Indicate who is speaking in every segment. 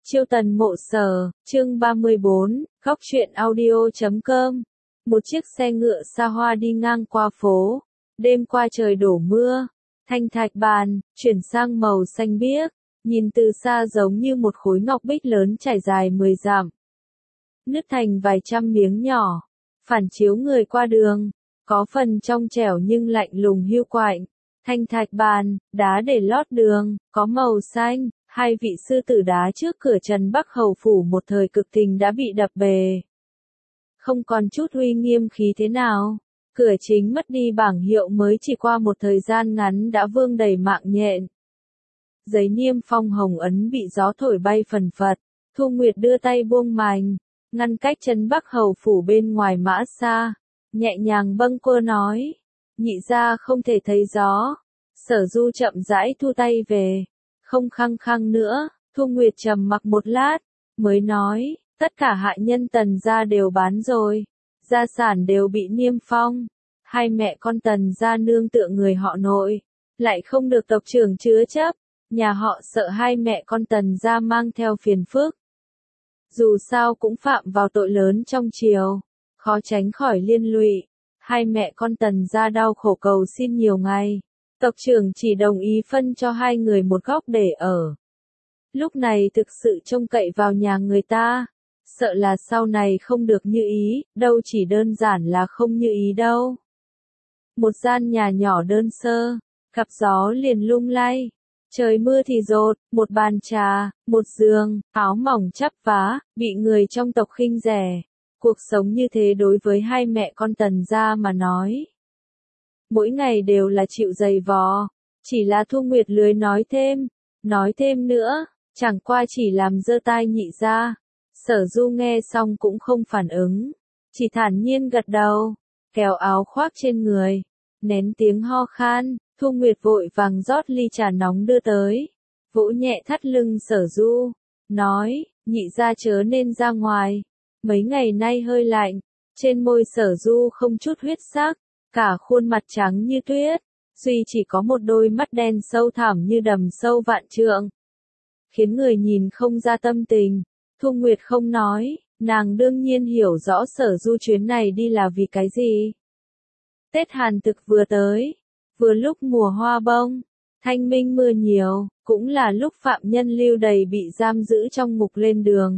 Speaker 1: Chiêu tần mộ sở, chương 34, góc truyện audio.com. Một chiếc xe ngựa xa hoa đi ngang qua phố. Đêm qua trời đổ mưa. Thanh thạch bàn, chuyển sang màu xanh biếc. Nhìn từ xa giống như một khối ngọc bích lớn trải dài 10 dặm. Nứt thành vài trăm miếng nhỏ. Phản chiếu người qua đường. Có phần trong trẻo nhưng lạnh lùng hiu quạnh. Thanh thạch bàn, đá để lót đường, có màu xanh. Hai vị sư tử đá trước cửa Trần Bắc Hầu phủ một thời cực thịnh đã bị đập bề. Không còn chút uy nghiêm khí thế nào. Cửa chính mất đi bảng hiệu mới chỉ qua một thời gian ngắn đã vương đầy mạng nhện. Giấy niêm phong hồng ấn bị gió thổi bay phần phật. Thu Nguyệt đưa tay buông mành, ngăn cách Trần Bắc Hầu phủ bên ngoài mã xa. Nhẹ nhàng bâng quơ nói. Nhị gia không thể thấy gió. Sở Du chậm rãi thu tay về. Không khăng khăng nữa, Thu Nguyệt trầm mặc một lát, mới nói, tất cả hạ nhân Tần gia đều bán rồi, gia sản đều bị niêm phong, hai mẹ con Tần gia nương tựa người họ nội, lại không được tộc trưởng chứa chấp, nhà họ sợ hai mẹ con Tần gia mang theo phiền phức. Dù sao cũng phạm vào tội lớn trong triều, khó tránh khỏi liên lụy, hai mẹ con Tần gia đau khổ cầu xin nhiều ngày. Tộc trưởng chỉ đồng ý phân cho hai người một góc để ở. Lúc này thực sự trông cậy vào nhà người ta, sợ là sau này không được như ý, đâu chỉ đơn giản là không như ý đâu. Một gian nhà nhỏ đơn sơ, gặp gió liền lung lay, trời mưa thì dột, một bàn trà, một giường, áo mỏng chắp vá, bị người trong tộc khinh rẻ. Cuộc sống như thế đối với hai mẹ con Tần gia mà nói. Mỗi ngày đều là chịu dày vò, chỉ là Thu Nguyệt lười nói thêm nữa, chẳng qua chỉ làm giơ tai nhị ra. Sở Du nghe xong cũng không phản ứng, chỉ thản nhiên gật đầu, kéo áo khoác trên người, nén tiếng ho khan. Thu Nguyệt vội vàng rót ly trà nóng đưa tới, vỗ nhẹ thắt lưng Sở Du, nói, nhị ra chớ nên ra ngoài, mấy ngày nay hơi lạnh. Trên môi Sở Du không chút huyết sắc, cả khuôn mặt trắng như tuyết, duy chỉ có một đôi mắt đen sâu thẳm như đầm sâu vạn trượng, khiến người nhìn không ra tâm tình. Thu Nguyệt không nói, nàng đương nhiên hiểu rõ Sở Du chuyến này đi là vì cái gì. Tết Hàn Thực vừa tới, vừa lúc mùa hoa bông, thanh minh mưa nhiều, cũng là lúc phạm nhân lưu đầy bị giam giữ trong ngục lên đường.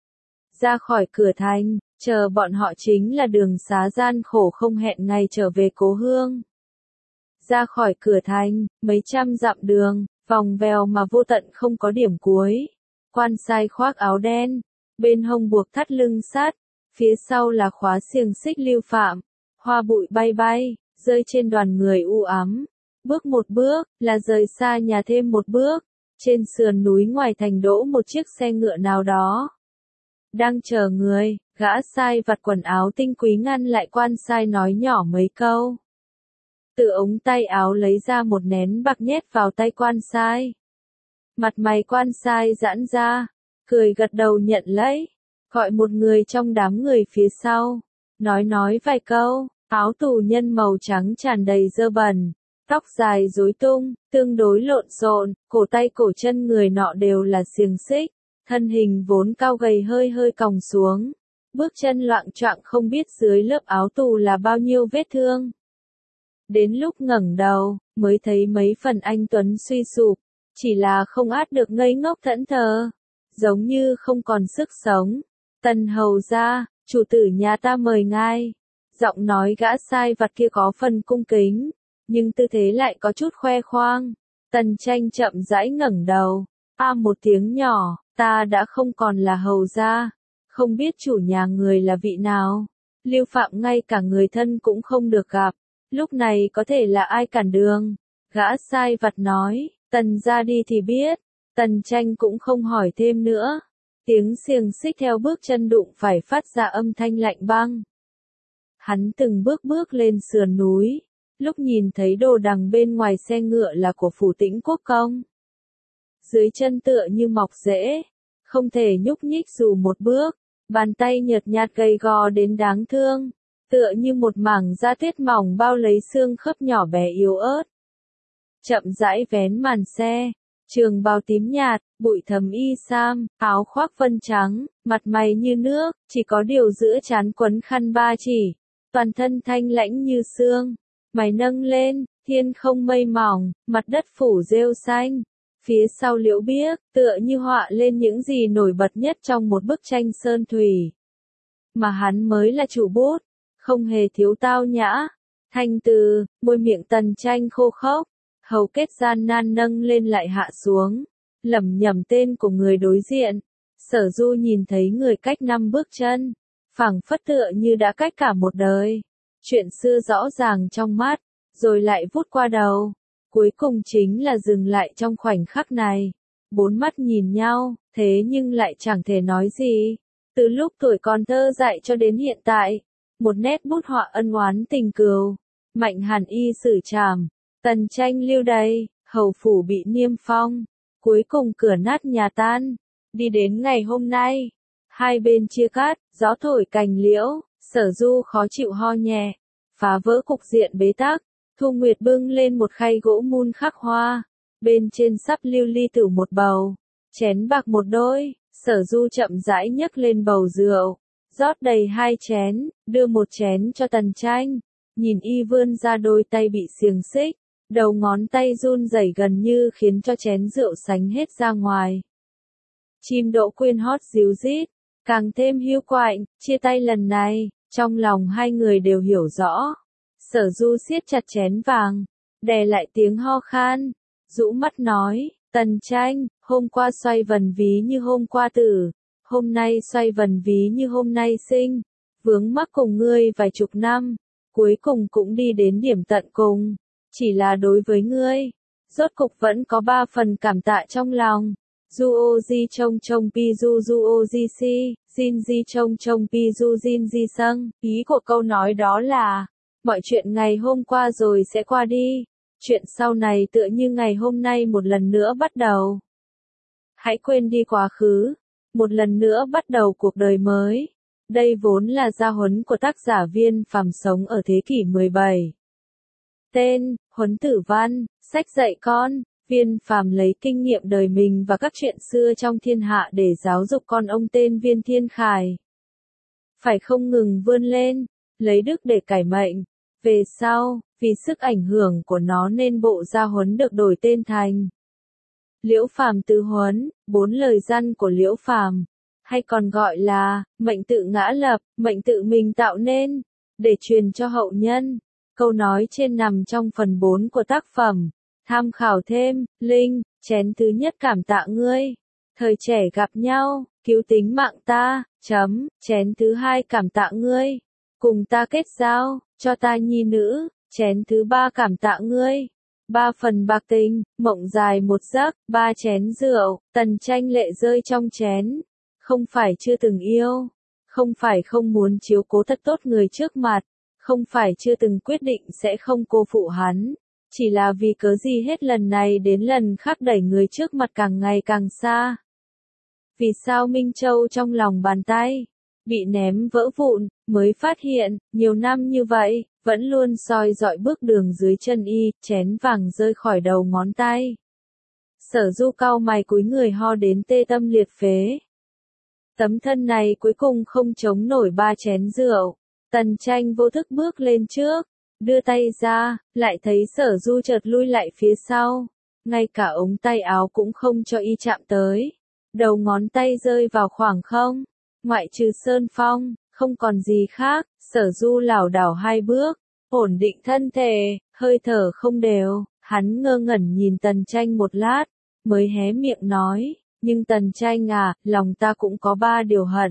Speaker 1: Ra khỏi cửa thành, chờ bọn họ chính là đường xá gian khổ không hẹn ngày trở về cố hương. Ra khỏi cửa thành, mấy trăm dặm đường, vòng vèo mà vô tận không có điểm cuối. Quan sai khoác áo đen, bên hông buộc thắt lưng sắt, phía sau là khóa xiềng xích lưu phạm. Hoa bụi bay bay, rơi trên đoàn người u ám. Bước một bước, là rời xa nhà thêm một bước. Trên sườn núi ngoài thành đỗ một chiếc xe ngựa nào đó. Đang chờ người, gã sai vặt quần áo tinh quý ngăn lại quan sai nói nhỏ mấy câu. Từ ống tay áo lấy ra một nén bạc nhét vào tay quan sai. Mặt mày quan sai giãn ra, cười gật đầu nhận lấy, gọi một người trong đám người phía sau, nói vài câu. Áo tù nhân màu trắng tràn đầy dơ bẩn, tóc dài rối tung, tương đối lộn xộn, cổ tay cổ chân người nọ đều là xiềng xích. Thân hình vốn cao gầy hơi hơi còng xuống, bước chân loạng choạng không biết dưới lớp áo tù là bao nhiêu vết thương. Đến lúc ngẩng đầu, mới thấy mấy phần anh tuấn suy sụp, chỉ là không át được ngây ngốc thẫn thờ, giống như không còn sức sống. Tần hầu gia, chủ tử nhà ta mời ngài. Giọng nói gã sai vặt kia có phần cung kính, nhưng tư thế lại có chút khoe khoang. Tần Tranh chậm rãi ngẩng đầu, một tiếng nhỏ. Ta đã không còn là hầu gia, không biết chủ nhà người là vị nào. Lưu Phạm ngay cả người thân cũng không được gặp, lúc này có thể là ai cản đường. Gã sai vặt nói, Tần gia đi thì biết. Tần Tranh cũng không hỏi thêm nữa. Tiếng xiềng xích theo bước chân đụng phải phát ra âm thanh lạnh băng. Hắn từng bước lên sườn núi, lúc nhìn thấy đồ đằng bên ngoài xe ngựa là của phủ Tĩnh Quốc công. Dưới chân tựa như mọc rễ, không thể nhúc nhích dù một bước, bàn tay nhợt nhạt gầy gò đến đáng thương, tựa như một mảng da tuyết mỏng bao lấy xương khớp nhỏ bé yếu ớt. Chậm rãi vén màn xe, Trường bào tím nhạt, bụi thấm y sam, áo khoác vân trắng, mặt mày như nước, chỉ có điều giữa trán quấn khăn ba chỉ, toàn thân thanh lãnh như sương, mày nâng lên, thiên không mây mỏng, mặt đất phủ rêu xanh. Phía sau Liễu Biếc, tựa như họa lên những gì nổi bật nhất trong một bức tranh sơn thủy. Mà hắn mới là chủ bút, không hề thiếu tao nhã. Thanh từ, môi miệng Tần Tranh khô khốc, hầu kết gian nan nâng lên lại hạ xuống, lẩm nhẩm tên của người đối diện. Sở Du nhìn thấy người cách 5 bước chân, phảng phất tựa như đã cách cả một đời. Chuyện xưa rõ ràng trong mắt, rồi lại vút qua đầu. Cuối cùng chính là dừng lại trong khoảnh khắc này. Bốn mắt nhìn nhau, thế nhưng lại chẳng thể nói gì. Từ lúc tuổi còn thơ dại cho đến hiện tại, một nét bút họa ân oán tình cừu. Mạnh Hàn Y xử trảm, Tần Tranh lưu đày, hầu phủ bị niêm phong. Cuối cùng cửa nát nhà tan. Đi đến ngày hôm nay, hai bên chia cắt, gió thổi cành liễu, Sở Du khó chịu ho nhẹ, phá vỡ cục diện bế tắc. Thu Nguyệt bưng lên một khay gỗ mun khắc hoa, bên trên sắp lưu ly tử một bầu, chén bạc một đôi. Sở Du chậm rãi nhấc lên bầu rượu, rót đầy 2 chén, đưa một chén cho Tần Tranh. Nhìn y vươn ra đôi tay bị xiềng xích, đầu ngón tay run rẩy gần như khiến cho chén rượu sánh hết ra ngoài. Chim đỗ quyên hót ríu rít, càng thêm hiu quạnh. Chia tay lần này, trong lòng hai người đều hiểu rõ. Sở Du siết chặt chén vàng, đè lại tiếng ho khan, rũ mắt nói, Tần Tranh, hôm qua xoay vần ví như hôm qua tử, hôm nay xoay vần ví như hôm nay sinh, vướng mắc cùng ngươi vài chục năm, cuối cùng cũng đi đến điểm tận cùng, chỉ là đối với ngươi, rốt cục vẫn có 3 phần cảm tạ trong lòng. Duo di trông trông pi du duo di si, jin di trông trông pi du jin di sâng, ý của câu nói đó là, mọi chuyện ngày hôm qua rồi sẽ qua đi, chuyện sau này tựa như ngày hôm nay một lần nữa bắt đầu. Hãy quên đi quá khứ, một lần nữa bắt đầu cuộc đời mới. Đây vốn là gia huấn của tác giả Viên Phàm sống ở thế kỷ 17. Tên, Huấn Tử Văn, sách dạy con. Viên Phàm lấy kinh nghiệm đời mình và các chuyện xưa trong thiên hạ để giáo dục con ông tên Viên Thiên Khải. Phải không ngừng vươn lên, lấy đức để cải mệnh. Về sau, vì sức ảnh hưởng của nó nên bộ gia huấn được đổi tên thành Liễu Phàm Tứ Huấn, 4 lời răn của Liễu Phàm, hay còn gọi là mệnh tự ngã lập, mệnh tự mình tạo nên, để truyền cho hậu nhân. Câu nói trên nằm trong phần 4 của tác phẩm. Tham khảo thêm, Linh, chén thứ nhất cảm tạ ngươi. Thời trẻ gặp nhau, cứu tính mạng ta, chén thứ 2 cảm tạ ngươi. Cùng ta kết giao, cho ta nhi nữ, chén thứ 3 cảm tạ ngươi. 3 phần bạc tình, mộng dài một giấc, 3 chén rượu, Tần Tranh lệ rơi trong chén. Không phải chưa từng yêu, không phải không muốn chiếu cố thật tốt người trước mặt, không phải chưa từng quyết định sẽ không cô phụ hắn. Chỉ là vì cớ gì hết lần này đến lần khác đẩy người trước mặt càng ngày càng xa. Vì sao Minh Châu trong lòng bàn tay bị ném vỡ vụn, mới phát hiện, nhiều năm như vậy, vẫn luôn soi dọi bước đường dưới chân y, chén vàng rơi khỏi đầu ngón tay. Sở Du cau mày cúi người ho đến tê tâm liệt phế. Tấm thân này cuối cùng không chống nổi 3 chén rượu. Tần Tranh vô thức bước lên trước, đưa tay ra, lại thấy Sở Du chợt lui lại phía sau. Ngay cả ống tay áo cũng không cho y chạm tới. Đầu ngón tay rơi vào khoảng không. Ngoại trừ Sơn Phong, không còn gì khác. Sở Du lảo đảo 2 bước, ổn định thân thể, hơi thở không đều. Hắn ngơ ngẩn nhìn Tần Tranh một lát, mới hé miệng nói, nhưng Tần Tranh à, lòng ta cũng có 3 điều hận.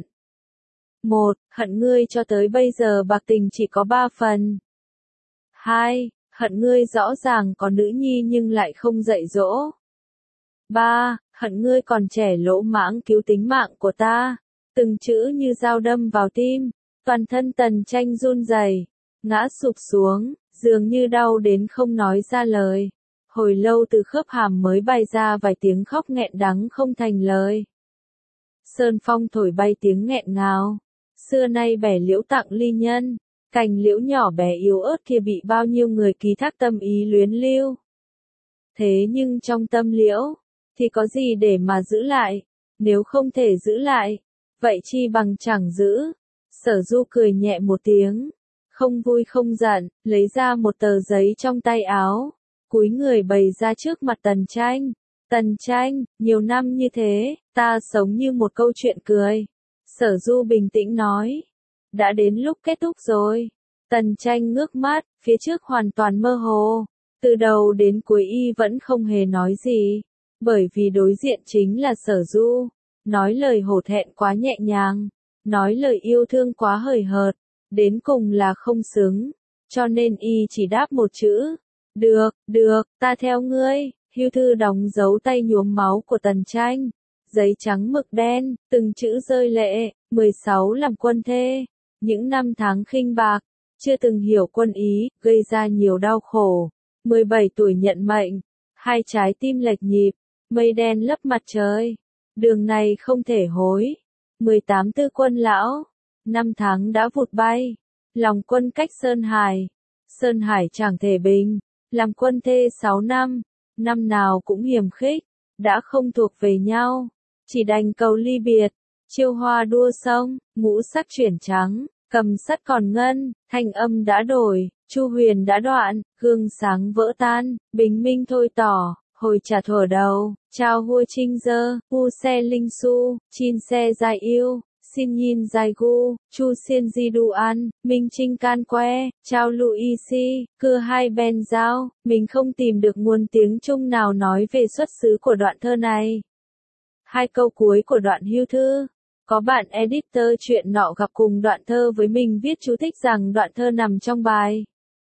Speaker 1: 1. Hận ngươi cho tới bây giờ bạc tình chỉ có 3 phần. 2. Hận ngươi rõ ràng có nữ nhi nhưng lại không dạy dỗ. 3. Hận ngươi còn trẻ lỗ mãng cứu tính mạng của ta. Từng chữ như dao đâm vào tim, toàn thân Tần Tranh run rẩy, ngã sụp xuống, dường như đau đến không nói ra lời. Hồi lâu từ khớp hàm mới bay ra vài tiếng khóc nghẹn đắng không thành lời. Sơn Phong thổi bay tiếng nghẹn ngào. Xưa nay bẻ liễu tặng ly nhân, cành liễu nhỏ bé yếu ớt kia bị bao nhiêu người ký thác tâm ý luyến lưu. Thế nhưng trong tâm liễu, thì có gì để mà giữ lại, nếu không thể giữ lại, vậy chi bằng chẳng giữ. Sở Du cười nhẹ một tiếng, không vui không giận, lấy ra một tờ giấy trong tay áo, cúi người bày ra trước mặt Tần Tranh. Tần Tranh, nhiều năm như thế, ta sống như một câu chuyện cười. Sở Du bình tĩnh nói, đã đến lúc kết thúc rồi. Tần Tranh ngước mắt, phía trước hoàn toàn mơ hồ. Từ đầu đến cuối y vẫn không hề nói gì, bởi vì đối diện chính là Sở Du. Nói lời hổ thẹn quá nhẹ nhàng, nói lời yêu thương quá hời hợt, đến cùng là không xứng. Cho nên y chỉ đáp một chữ, được, ta theo ngươi. Hưu thư đóng dấu tay nhuốm máu của Tần Tranh. Giấy trắng mực đen, từng chữ rơi lệ, 16 làm quân thê. Những năm tháng khinh bạc, chưa từng hiểu quân ý, gây ra nhiều đau khổ. 17 tuổi nhận mệnh, hai trái tim lệch nhịp, mây đen lấp mặt trời. Đường này không thể hối. 18 tư quân lão, năm tháng đã vụt bay. Lòng quân cách Sơn Hải. Sơn Hải chẳng thể bình. Làm quân thê 6 năm, năm nào cũng hiềm khích, đã không thuộc về nhau, chỉ đành cầu ly biệt. Chiêu hoa đua sông, ngũ sắc chuyển trắng, cầm sắt còn ngân, thanh âm đã đổi, chu huyền đã đoạn, gương sáng vỡ tan, bình minh thôi tỏ, hồi trả thuở đầu, trao hua trinh dơ, hu xe linh su, chin xe dài yêu. Xin nhìn dài gu, chu xiên di đu an, minh trinh can que, trao Luisi, cưa hai ben giao, mình không tìm được nguồn tiếng Trung nào nói về xuất xứ của đoạn thơ này. Hai câu cuối của đoạn hưu thư, có bạn editor chuyện nọ gặp cùng đoạn thơ với mình viết chú thích rằng đoạn thơ nằm trong bài.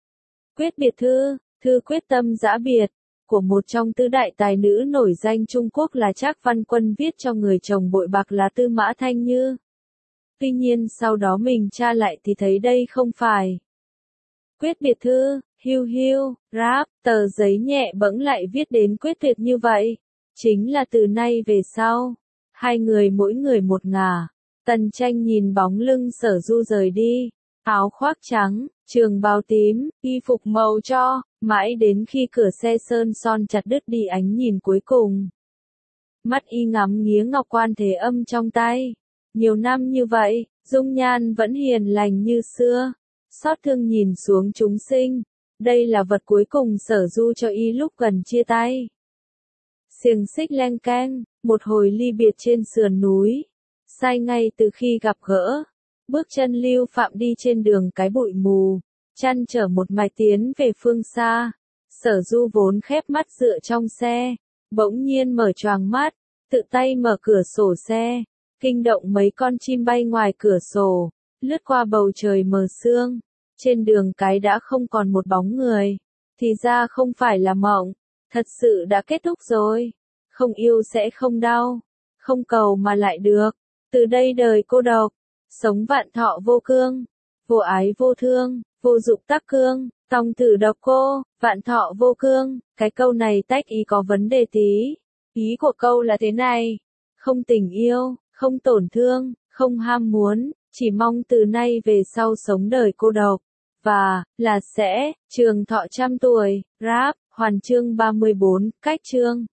Speaker 1: Quyết biệt thư, thư quyết tâm giã biệt, của một trong tứ đại tài nữ nổi danh Trung Quốc là Trác Văn Quân viết cho người chồng bội bạc là Tư Mã Thanh Như. Tuy nhiên sau đó mình tra lại thì thấy đây không phải quyết biệt thư. Hưu, rap, tờ giấy nhẹ bẫng lại viết đến quyết tuyệt như vậy. Chính là từ nay về sau, hai người mỗi người một ngả. Tần Tranh nhìn bóng lưng Sở Du rời đi, áo khoác trắng, trường bào tím, y phục màu cho, mãi đến khi cửa xe sơn son chặt đứt đi ánh nhìn cuối cùng. Mắt y ngắm nghía ngọc quan thế âm trong tay. Nhiều năm như vậy, dung nhan vẫn hiền lành như xưa. Xót thương nhìn xuống chúng sinh. Đây là vật cuối cùng Sở Du cho y lúc gần chia tay. Xiềng xích leng keng, một hồi ly biệt trên sườn núi. Sai ngay từ khi gặp gỡ. Bước chân Lưu Phạm đi trên đường cái bụi mù. Chăn trở một mạch tiến về phương xa. Sở Du vốn khép mắt dựa trong xe. Bỗng nhiên mở choàng mắt. Tự tay mở cửa sổ xe. Kinh động mấy con chim bay ngoài cửa sổ, lướt qua bầu trời mờ sương. Trên đường cái đã không còn một bóng người. Thì ra không phải là mộng, thật sự đã kết thúc rồi. Không yêu sẽ không đau, không cầu mà lại được. Từ đây đời cô độc, sống vạn thọ vô cương, vô ái vô thương, vô dụng tắc cương, tòng tử độc cô, vạn thọ vô cương. Cái câu này tách ý có vấn đề tí. Ý của câu là thế này, không tình yêu, không tổn thương, không ham muốn, chỉ mong từ nay về sau sống đời cô độc, và, là sẽ, trường thọ trăm tuổi, rap, hoàn chương 34, cách chương.